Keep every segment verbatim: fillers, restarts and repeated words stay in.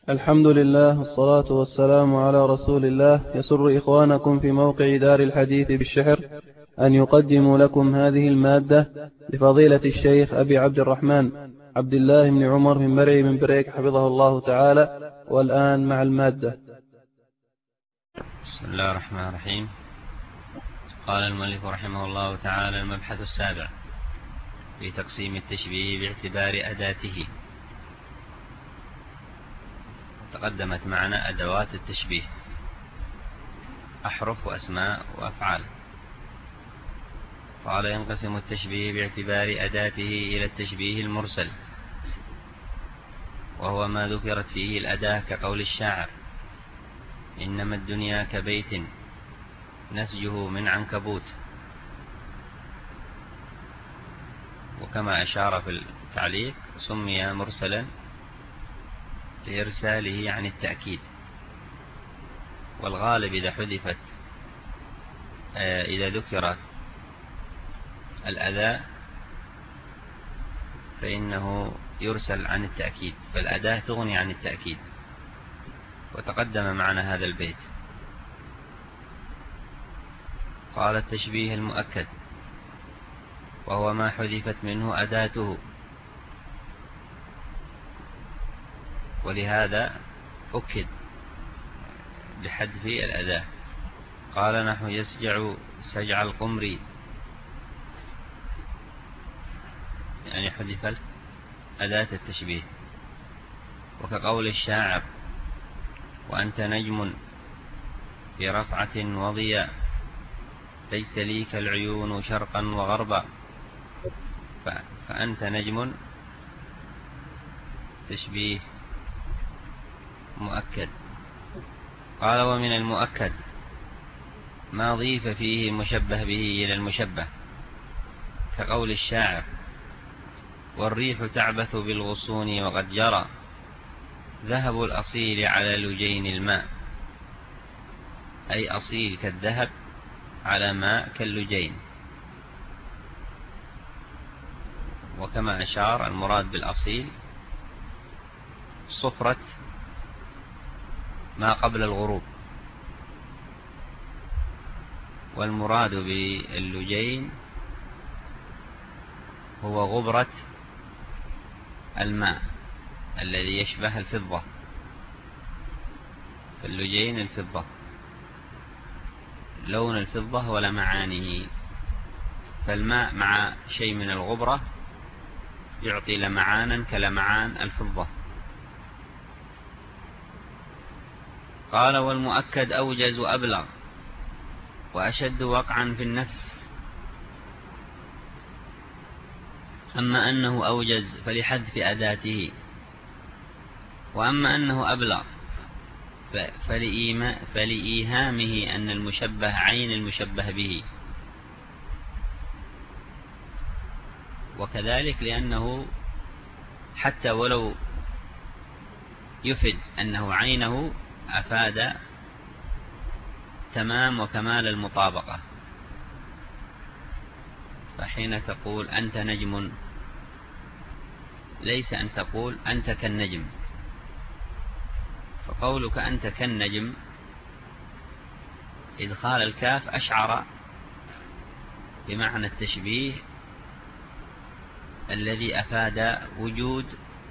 الحمد لله والصلاة والسلام على رسول الله. يسر إخوانكم في موقع دار الحديث بالشحر أن يقدموا لكم هذه المادة لفضيلة الشيخ أبي عبد الرحمن عبد الله بن عمر بن مرعي بن بريك حفظه الله تعالى. والآن مع المادة. بسم الله الرحمن الرحيم. قال المؤلف رحمه الله تعالى: المبحث السابع في تقسيم التشبيه باعتبار أداته. تقدمت معنا أدوات التشبيه، أحرف وأسماء وأفعال. قال: ينقسم التشبيه باعتبار أداته إلى التشبيه المرسل، وهو ما ذكرت فيه الأداة، كقول الشاعر: إنما الدنيا كبيت نسجه من عنكبوت. وكما أشار في التعليق: سمي مرسلا لإرساله عن التأكيد. والغالب إذا حذفت إذا ذكر الأداة فإنه يرسل عن التأكيد، فالأداة تغني عن التأكيد. وتقدم معنا هذا البيت. قال: التشبيه المؤكد وهو ما حذفت منه أداته، ولهذا أكد بحذف الأداة. قال: نحو يسجع سجع القمر، يعني حذف أداة التشبيه. وكقول الشاعر: وأنت نجم في رفعة وضياء تجتليك العيون شرقا وغربا. فأنت نجم تشبيه مؤكد. قال: ومن المؤكد ما ضيف فيه المشبه به إلى المشبه، كقول الشاعر: والريح تعبث بالغصون وقد جرى ذهب الأصيل على لجين الماء. أي أصيل كالذهب على ماء كاللجين. وكما أشار، المراد بالأصيل صفرة ما قبل الغروب، والمراد باللجين هو غبرة الماء الذي يشبه الفضة. فاللجين الفضة، لون الفضة ولمعانه. فالماء مع شيء من الغبرة يعطي لمعانا كلمعان الفضة. قال: والمؤكد أوجز وأبلغ وأشد وقعا في النفس. أما أنه أوجز فلحذف أداته، وأما أنه أبلغ فلإيهامه أن المشبه عين المشبه به. وكذلك لأنه حتى ولو يفد أنه عينه أفاد تمام وكمال المطابقة. فحين تقول أنت نجم، ليس أن تقول أنت كالنجم. فقولك أنت كالنجم إدخال الكاف أشعر بمعنى التشبيه الذي أفاد وجود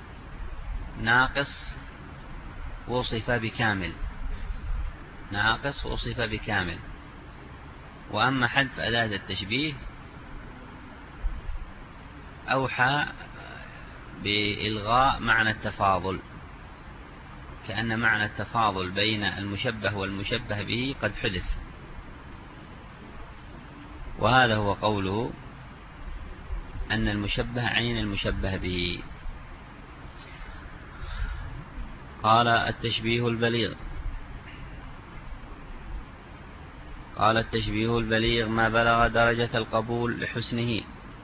ناقص وصف بكامل، ناقص وصف بكامل. وأما حذف أداة التشبيه أوحى بإلغاء معنى التفاضل، كأن معنى التفاضل بين المشبه والمشبه به قد حذف. وهذا هو قوله أن المشبه عين المشبه به. قال: التشبيه البليغ. قال: التشبيه البليغ ما بلغ درجة القبول لحسنه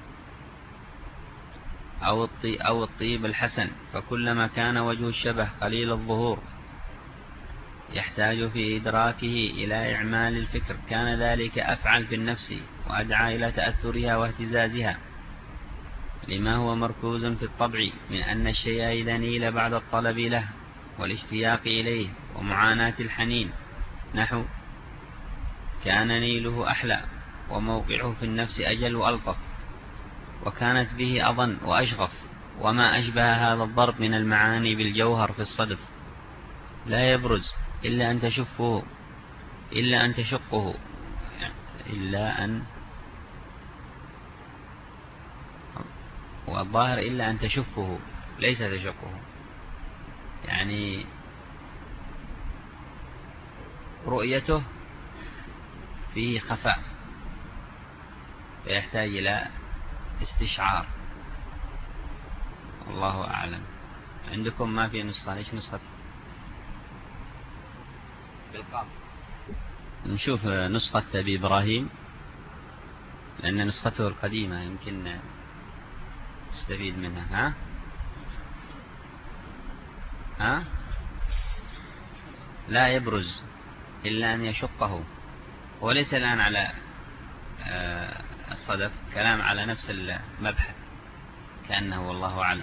أو الطيب الحسن. فكلما كان وجه الشبه قليل الظهور يحتاج في إدراكه إلى إعمال الفكر، كان ذلك أفعل في النفس وأدعى إلى تأثرها واهتزازها، لما هو مركوز في الطبع من أن الشيء إذا نيل بعد الطلب له والاشتياق إليه ومعاناة الحنين، نحو كان نيله أحلى وموقعه في النفس أجل وألطف وكانت به أظن وأشغف، وما أشبه هذا الضرب من المعاني بالجوهر في الصدف، لا يبرز إلا أن تشفه إلا أن تشقه إلا أن والظاهر إلا أن تشفه ليس تشقه، يعني رؤيته فيه خفاء فيحتاج إلى استشعار. والله أعلم. عندكم ما في نسخة؟ ليش نسخة بالقاف؟ نشوف نسخة أبي إبراهيم لأن نسخته القديمة يمكن نستفيد منها. ها ها لا يبرز إلا أن يشقه، وليس الآن على الصدف، كلام على نفس المبحث كأنه، والله أعلم.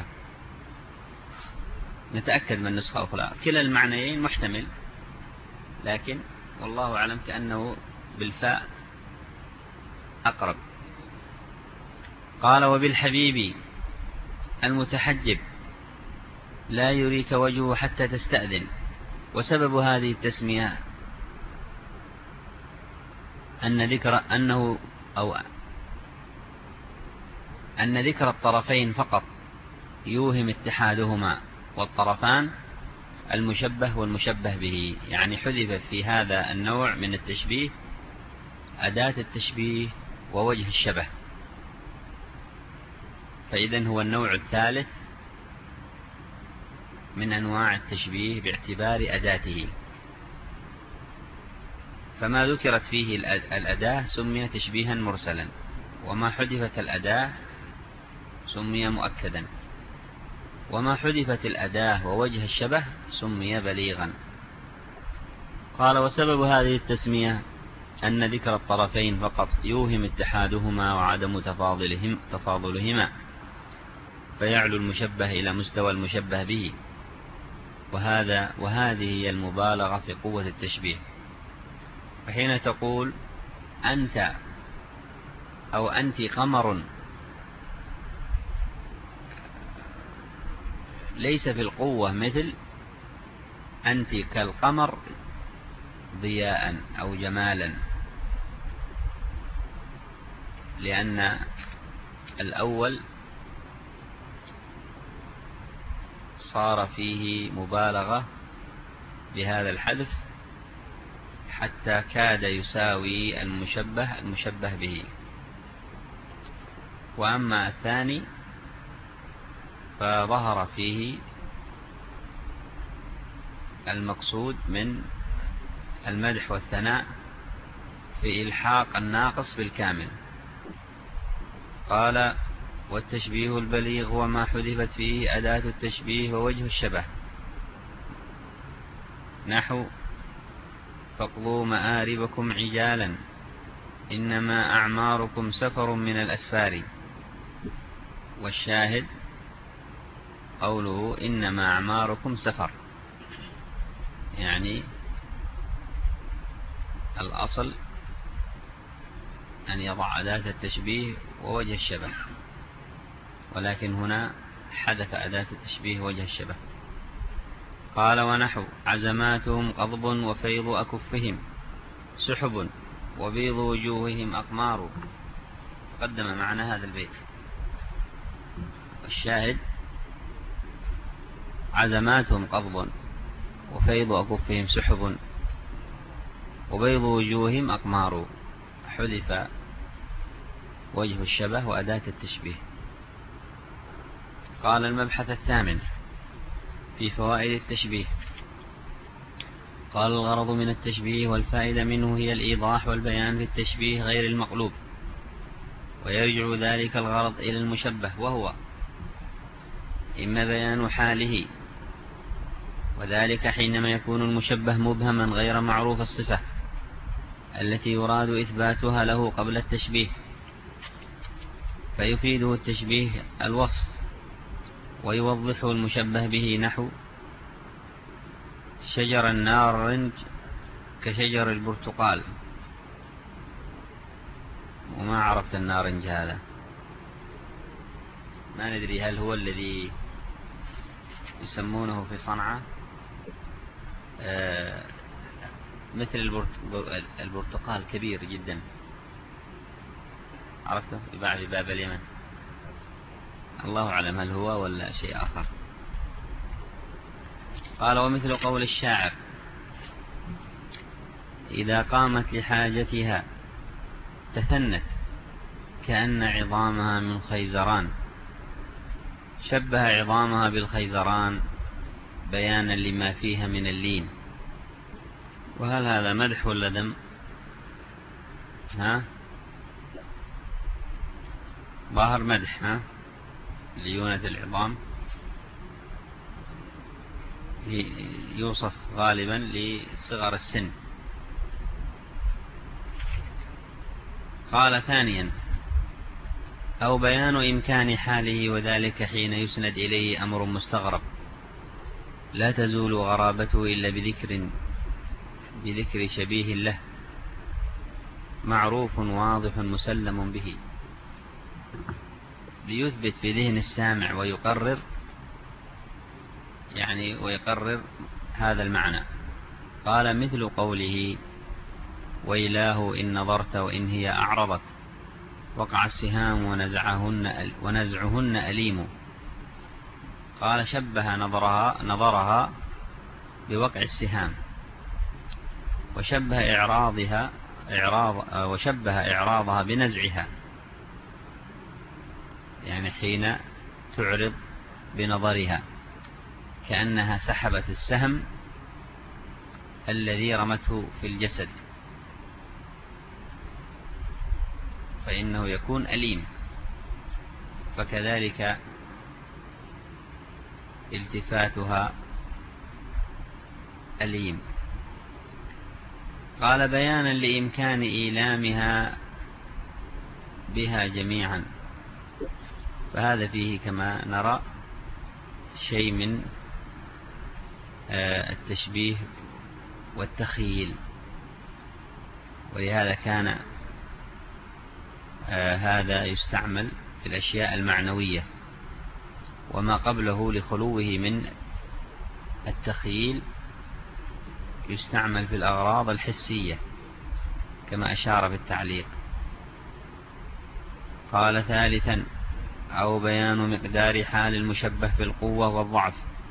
نتأكد من نسخة أخرى، كلا المعنيين محتمل، لكن والله أعلم كأنه بالفاء أقرب. قال وبالحبيب المتحجب لا يريك وجهه حتى تستأذن. وسبب هذه التسمية أن ذكر أنه أو أن ذكر الطرفين فقط يوهم اتحادهما، والطرفان المشبه والمشبه به، يعني حذف في هذا النوع من التشبيه أداة التشبيه ووجه الشبه، فإذن هو النوع الثالث من أنواع التشبيه باعتبار أداته. فما ذكرت فيه الأداة سمي تشبيها مرسلا، وما حذفت الأداة سمي مؤكدا، وما حذفت الأداة ووجه الشبه سمي بليغا. قال وسبب هذه التسمية أن ذكر الطرفين فقط يوهم اتحادهما وعدم تفاضلهم تفاضلهما، فيعلو المشبه إلى مستوى المشبه به، وهذا وهذه هي المبالغة في قوة التشبيه. فحين تقول أنت أو أنت قمر، ليس في القوة مثل أنت كالقمر ضياء أو جمالا، لأن الأول صار فيه مبالغة بهذا الحذف حتى كاد يساوي المشبه المشبه به، وأما الثاني فظهر فيه المقصود من المدح والثناء في إلحاق الناقص بالكامل. قال والتشبيه البليغ وما حذفت فيه أداة التشبيه ووجه الشبه، نحو فاقضوا مآربكم عجالا إنما أعماركم سفر من الأسفار. والشاهد قوله إنما أعماركم سفر، يعني الأصل أن يضع أداة التشبيه ووجه الشبه، ولكن هنا حذف أداة التشبيه ووجه الشبه. قال ونحو عزماتهم قضب وفيض أكفهم سحب وبيض وجوههم أقمار. قدم معنا هذا البيت. الشاهد عزماتهم قضب وفيض أكفهم سحب وبيض وجوههم أقمار، حذف وجه الشبه وأداة التشبيه. قال المبحث الثامن في فوائد التشبيه. قال الغرض من التشبيه والفائدة منه هي الإيضاح والبيان في التشبيه غير المقلوب، ويرجع ذلك الغرض إلى المشبه، وهو إما بيان حاله، وذلك حينما يكون المشبه مبهما غير معروف الصفة التي يراد إثباتها له قبل التشبيه، فيفيده التشبيه الوصف ويوضحه المشبه به، نحو شجر النارنج كشجر البرتقال. وما عرفت النارنج هذا، ما ندري هل هو الذي يسمونه في صنعاء آه مثل البرتقال كبير جدا، عرفته يباع في باب اليمن. الله أعلم هل هو ولا شيء آخر. قال ومثل قول الشاعر إذا قامت لحاجتها تثنت كأن عظامها من خيزران، شبه عظامها بالخيزران بيانا لما فيها من اللين. وهل هذا مدح ولا ذم؟ ها ظاهر مدح، ها ليونة العظام يوصف غالبا لصغر السن. قال ثانيا أو بيان إمكان حاله، وذلك حين يسند إليه أمر مستغرب لا تزول غرابته إلا بذكر بذكر شبيه له معروف واضح مسلم به، ليثبت في ذهن السامع ويقرر يعني ويقرر هذا المعنى. قال مثل قوله وإله إن نظرت وإن هي أعرضت وقع السهام ونزعهن, ونزعهن أليم. قال شبه نظرها, نظرها بوقع السهام، وشبه إعراضها إعراض وشبه إعراضها بنزعها، يعني حين تعرض بنظرها كأنها سحبت السهم الذي رمته في الجسد، فإنه يكون أليم، فكذلك التفاتها أليم. قال بيانا لإمكان إيلامها بها جميعا، فهذا فيه كما نرى شيء من التشبيه والتخيل، ولهذا كان هذا يستعمل في الأشياء المعنوية، وما قبله لخلوه من التخيل يستعمل في الأغراض الحسية كما أشار في التعليق. قال ثالثا أو بيان مقدار حال المشبه في القوة والضعف،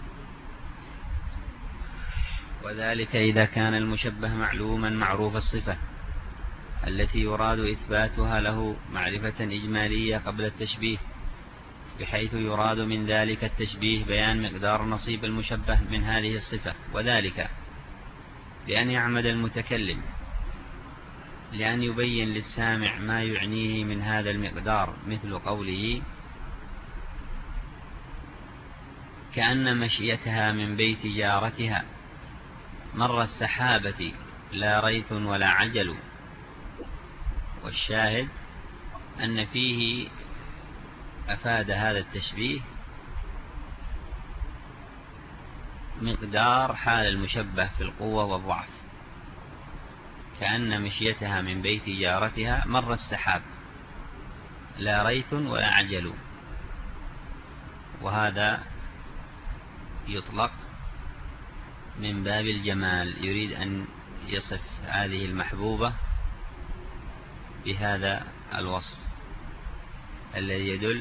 وذلك إذا كان المشبه معلوما معروف الصفة التي يراد إثباتها له معرفة إجمالية قبل التشبيه، بحيث يراد من ذلك التشبيه بيان مقدار نصيب المشبه من هذه الصفة، وذلك لأن يعمد المتكلم لأن يبين للسامع ما يعنيه من هذا المقدار، مثل قوله كأن مشيتها من بيت جارتها مر السحابة لا ريث ولا عجل. والشاهد أن فيه أفاد هذا التشبيه مقدار حال المشبه في القوة والضعف، كأن مشيتها من بيت جارتها مر السحاب لا ريث ولا عجل. وهذا يطلق من باب الجمال، يريد أن يصف هذه المحبوبة بهذا الوصف الذي يدل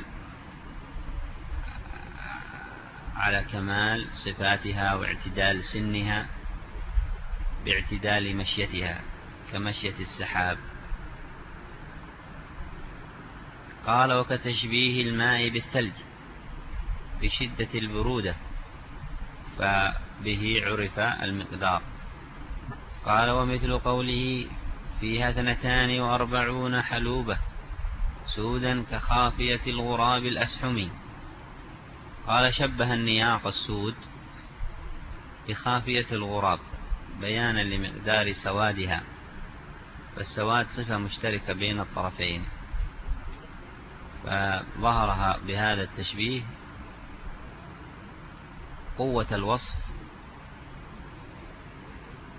على كمال صفاتها واعتدال سنها باعتدال مشيتها كمشية السحاب. قال وكتشبيه الماء بالثلج بشدة البرودة، فبه عرف المقدار. قال ومثل قوله فيها اثنتان وأربعون حلوبة سودا كخافية الغراب الأسحمي. قال شبه النياق السود بخافية الغراب بيانا لمقدار سوادها، فالسواد صفة مشتركة بين الطرفين، فظهرها بهذا التشبيه قوة الوصف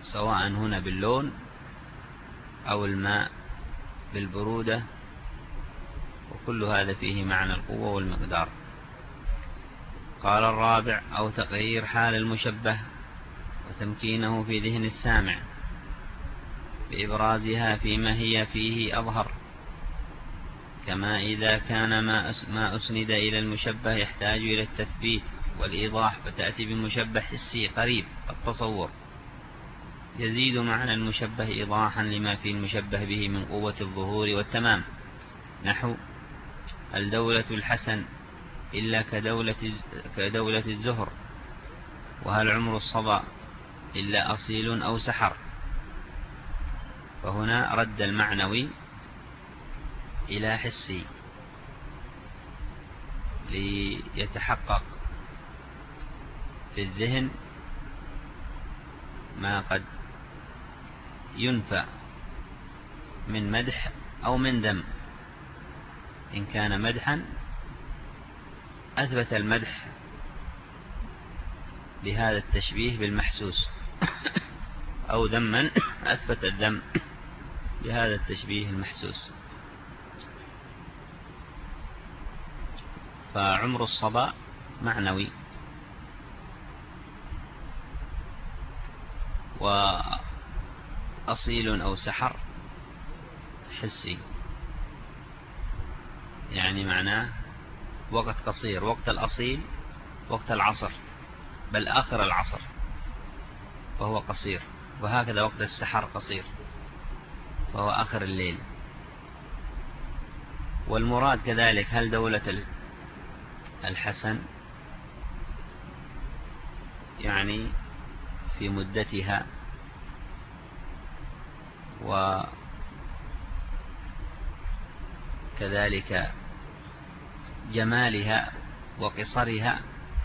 سواء هنا باللون أو الماء بالبرودة، وكل هذا فيه معنى القوة والمقدار. قال الرابع: أو تقرير حال المشبه وتمكينه في ذهن السامع بإبرازها فيما هي فيه أظهر، كما إذا كان ما أسند إلى المشبه يحتاج إلى التثبيت والإيضاح، فتأتي بمشبه حسي قريب التصور يزيد معنى المشبه إيضاحا لما في المشبه به من قوة الظهور والتمام، نحو: الدولة الحسن إلا كدولة, كدولة الزهر، وهل عمر الصبا إلا أصيل أو سحر. فهنا رد المعنوي إلى حسي ليتحقق في الذهن ما قد ينفى من مدح أو من ذم. إن كان مدحا أثبت المدح بهذا التشبيه بالمحسوس، أو ذما أثبت الذم بهذا التشبيه المحسوس. فعمر الصبا معنوي، وأصيل أو سحر حسي، يعني معناه وقت قصير، وقت الأصيل وقت العصر، بل آخر العصر فهو قصير، وهكذا وقت السحر قصير فهو آخر الليل. والمراد كذلك هل دولة الحسن يعني في مدتها وكذلك جمالها وقصرها،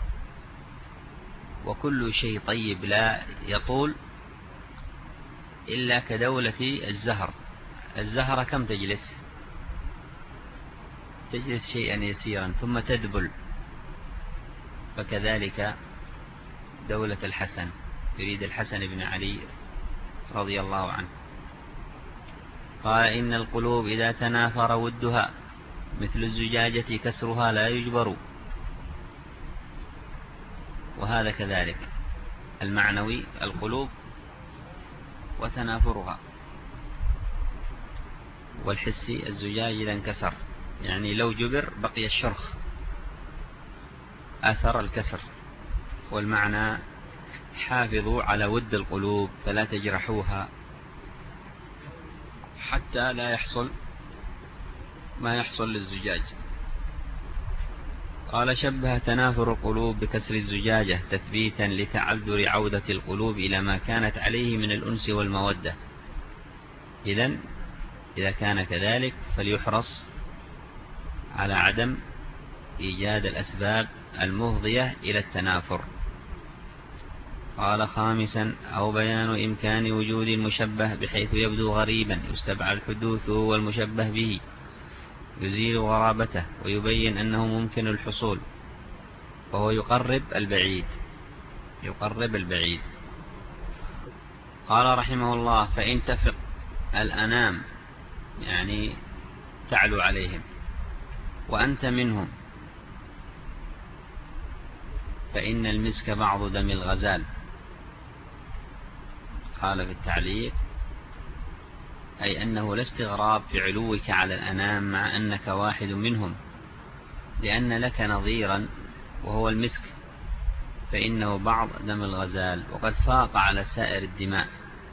وكل شيء طيب لا يطول إلا كدولة الزهر. الزهرة كم تجلس؟ تجلس شيئا يسيرا ثم تدبل، فكذلك دولة الحسن، يريد الحسن بن علي رضي الله عنه. قال: إن القلوب إذا تنافر ودها مثل الزجاجة كسرها لا يجبر. وهذا كذلك المعنوي، القلوب وتنافرها، والحسي الزجاج إذا انكسر، يعني لو جبر بقي الشرخ أثر الكسر. والمعنى: حافظوا على ود القلوب فلا تجرحوها حتى لا يحصل ما يحصل للزجاج. قال: شبه تنافر القلوب بكسر الزجاجة تثبيتا لتعذر عودة القلوب إلى ما كانت عليه من الأنس والمودة. إذن إذا كان كذلك فليحرص على عدم إيجاد الأسباب المفضية إلى التنافر. قال: خامسا: أو بيان إمكان وجود المشبه بحيث يبدو غريبا يستبعد حدوثه، والمشبه به يزيل غرابته ويبين أنه ممكن الحصول، وهو يقرب البعيد يقرب البعيد. قال رحمه الله: فإن تفق الأنام، يعني تعلو عليهم، وأنت منهم، فإن المسك بعض دم الغزال. قال في التعليق: أي أنه لا استغراب في علوك على الأنام مع أنك واحد منهم، لأن لك نظيرا وهو المسك، فإنه بعض دم الغزال وقد فاق على سائر الدماء.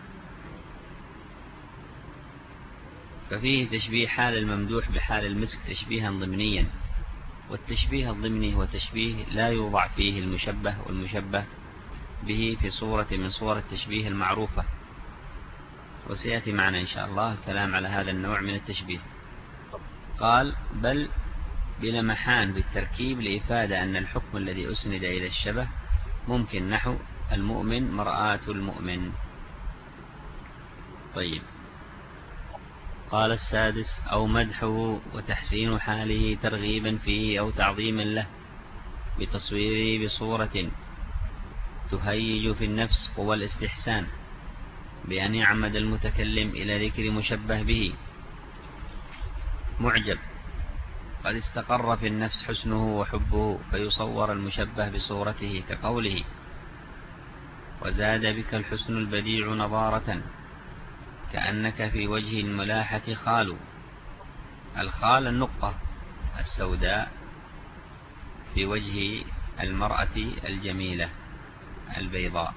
ففيه تشبيه حال الممدوح بحال المسك تشبيها ضمنيا، والتشبيه الضمني هو تشبيه لا يوضع فيه المشبه والمشبه به في صورة من صور التشبيه المعروفة، وسيأتي معنا إن شاء الله الكلام على هذا النوع من التشبيه. قال: بل بلمحان بالتركيب لإفادة أن الحكم الذي أسند إلى الشبه ممكن، نحو: المؤمن مرآة المؤمن. طيب. قال: السادس: أو مدحه وتحسين حاله ترغيبا فيه أو تعظيما له بتصويره بصورة تهيج في النفس قوى الاستحسان، بأن يعمد المتكلم إلى ذكر مشبه به معجب قد استقر في النفس حسنه وحبه، فيصور المشبه بصورته كقوله: وزاد بك الحسن البديع نضارة كأنك في وجه الملاحة خال. الخال النقطة السوداء في وجه المرأة الجميلة البيضاء.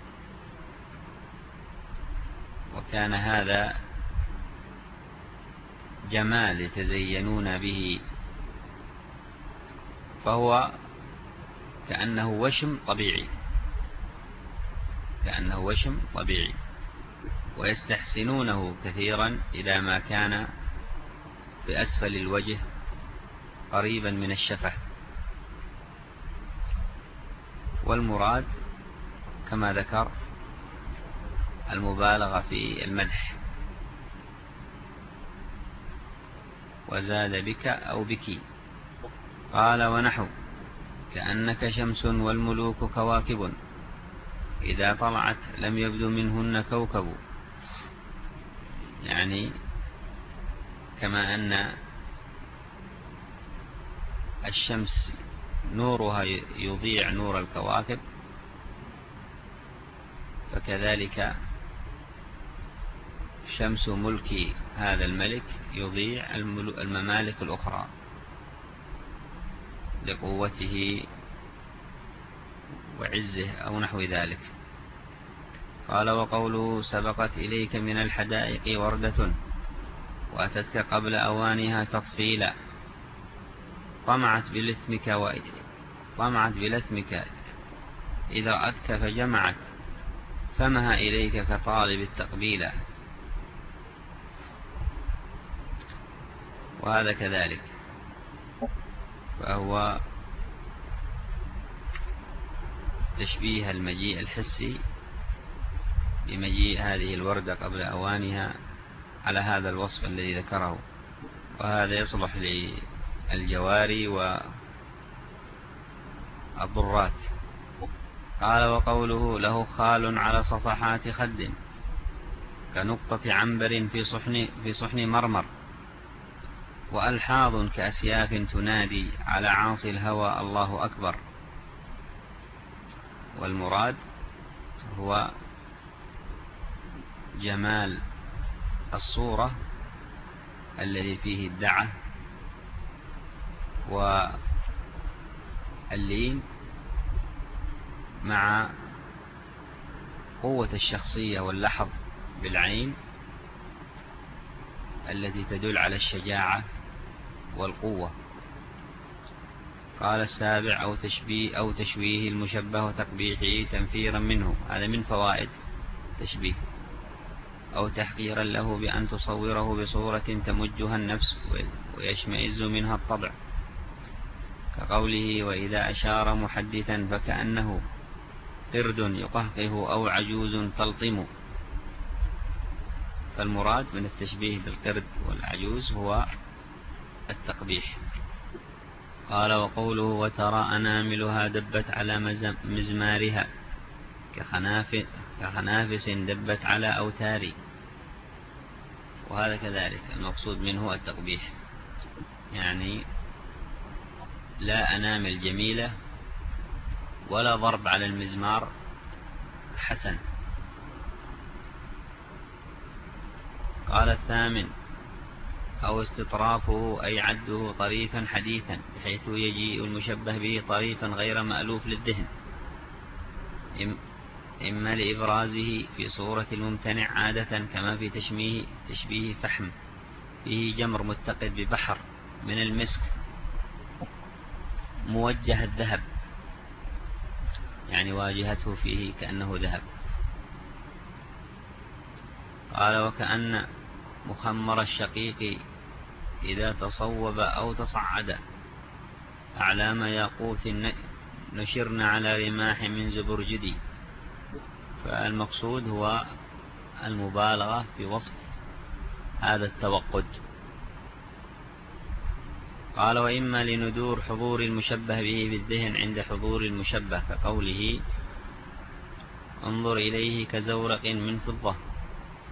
وكان هذا جمال يتزينون به، فهو كأنه وشم طبيعي كأنه وشم طبيعي ويستحسنونه كثيرا إذا ما كان في أسفل الوجه قريبا من الشفة. والمراد كما ذكر المبالغة في المدح. وزاد بك أو بك. قال: ونحو كأنك شمس والملوك كواكب إذا طلعت لم يبدو منهن كوكب. يعني كما أن الشمس نورها يضيع نور الكواكب، فكذلك شمس ملك هذا الملك يضيع الممالك الأخرى لقوته وعزه أو نحو ذلك. قال: وقوله: سبقت إليك من الحدائق وردة وأتتك قبل أوانها تطفيلا. طمعت بلثمك و... طمعت بلثمك إذا رأتك فجمعت فمها إليك كطالب التقبيلا. وهذا كذلك، فهو تشبيه المجيء الحسي بمجيء هذه الوردة قبل أوانها على هذا الوصف الذي ذكره، وهذا يصلح للجواري والضرات. قال: وقوله: له خال على صفحات خد كنقطة عنبر في صحن, في صحن مرمر وألحاظ كأسياف تنادي على عاصي الهوى الله أكبر. والمراد هو جمال الصورة الذي فيه الدعة واللين مع قوة الشخصية واللحظ بالعين التي تدل على الشجاعة والقوة. قال: السابع: أو تشبيه أو تشويه المشبه وتقبيحه تنفيرا منه. هذا من فوائد تشبيه. أو تحقيرا له بأن تصوره بصورة تمجها النفس ويشمئز منها الطبع، كقوله: وإذا أشار محدثا فكأنه قرد يقهقه أو عجوز تلطم. فالمراد من التشبيه بالقرد والعجوز هو التقبيح. قال: وقوله: وترى أناملها دبت على مزمارها كخنافس دبت على أوتار. وهذا كذلك المقصود منه التقبيح، يعني لا أنامل جميلة ولا ضرب على المزمار حسن. قال: الثامن: أو استطرافه أي عده طريفا حديثا بحيث يجيء المشبه به طريفا غير مألوف للذهن، إما لإبرازه في صورة الممتنع عادة كما في تشبيه, تشبيه فحم فيه جمر متقد ببحر من المسك موجه الذهب، يعني واجهته فيه كأنه ذهب. قال: وكأن مخمر الشقيق إذا تصوب أو تصعد أعلام ياقوت نشرن على رماح من زبرجدي. فالمقصود هو المبالغة في وصف هذا التوقد. قال: وإما لندور حضور المشبه به بالذهن عند حضور المشبه، كقوله: انظر إليه كزورق من فضة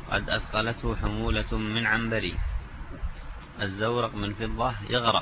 قد أثقلته حمولة من عنبري. الزورق من فضة يغرق،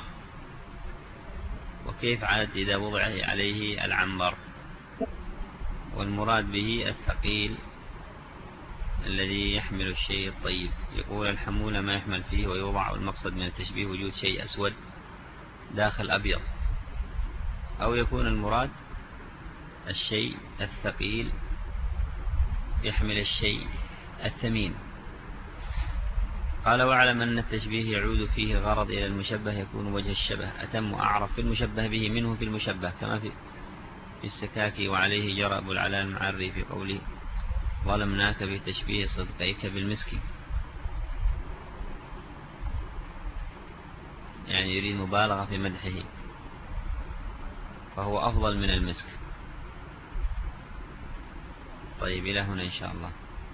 وكيف عاد إذا وضع عليه العنبر؟ والمراد به الثقيل الذي يحمل الشيء الطيب. يقول الحمولة ما يحمل فيه ويوضع، والمقصد من التشبيه وجود شيء أسود داخل أبيض، أو يكون المراد الشيء الثقيل يحمل الشيء الثمين. قال واعلم أن التشبيه يعود فيه غرض إلى المشبه، يكون وجه الشبه أتم وأعرف في المشبه به منه في المشبه، كما في السكاكي. وعليه جرى أبو العلاء المعري في قوله ظلمناك بتشبيه صدقيك بالمسك، يعني يريد مبالغة في مدحه، فهو أفضل من المسك. طيب إلى هنا إن شاء الله.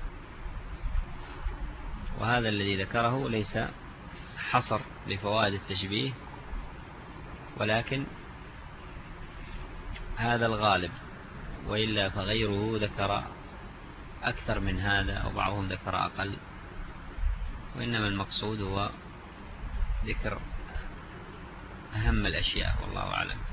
وهذا الذي ذكره ليس حصر لفوائد التشبيه، ولكن هذا الغالب، وإلا فغيره ذكر أكثر من هذا، أو بعضهم ذكر أقل، وإنما المقصود هو ذكر أهم الأشياء، والله أعلم.